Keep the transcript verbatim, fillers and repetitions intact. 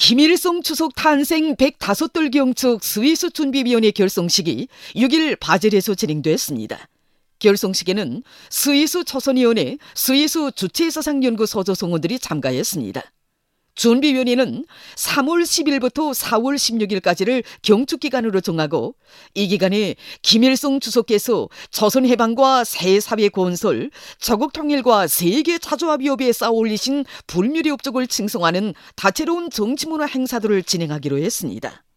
김일성 추석 탄생 백오 돌 경축 스위스 준비위원회 결성식이 육 일 바젤에서 진행됐습니다. 결성식에는 스위스 초선위원회, 스위스 주체사상연구 소조성원들이 참가했습니다. 준비위원회는 삼월 십일부터 사월 십육일까지를 경축기간으로 정하고 이 기간에 김일성 주석께서 조선해방과 새사회 건설, 조국통일과 세계 자주화비 위협에 쌓아올리신 불멸의 업적을 칭송하는 다채로운 정치문화 행사들을 진행하기로 했습니다.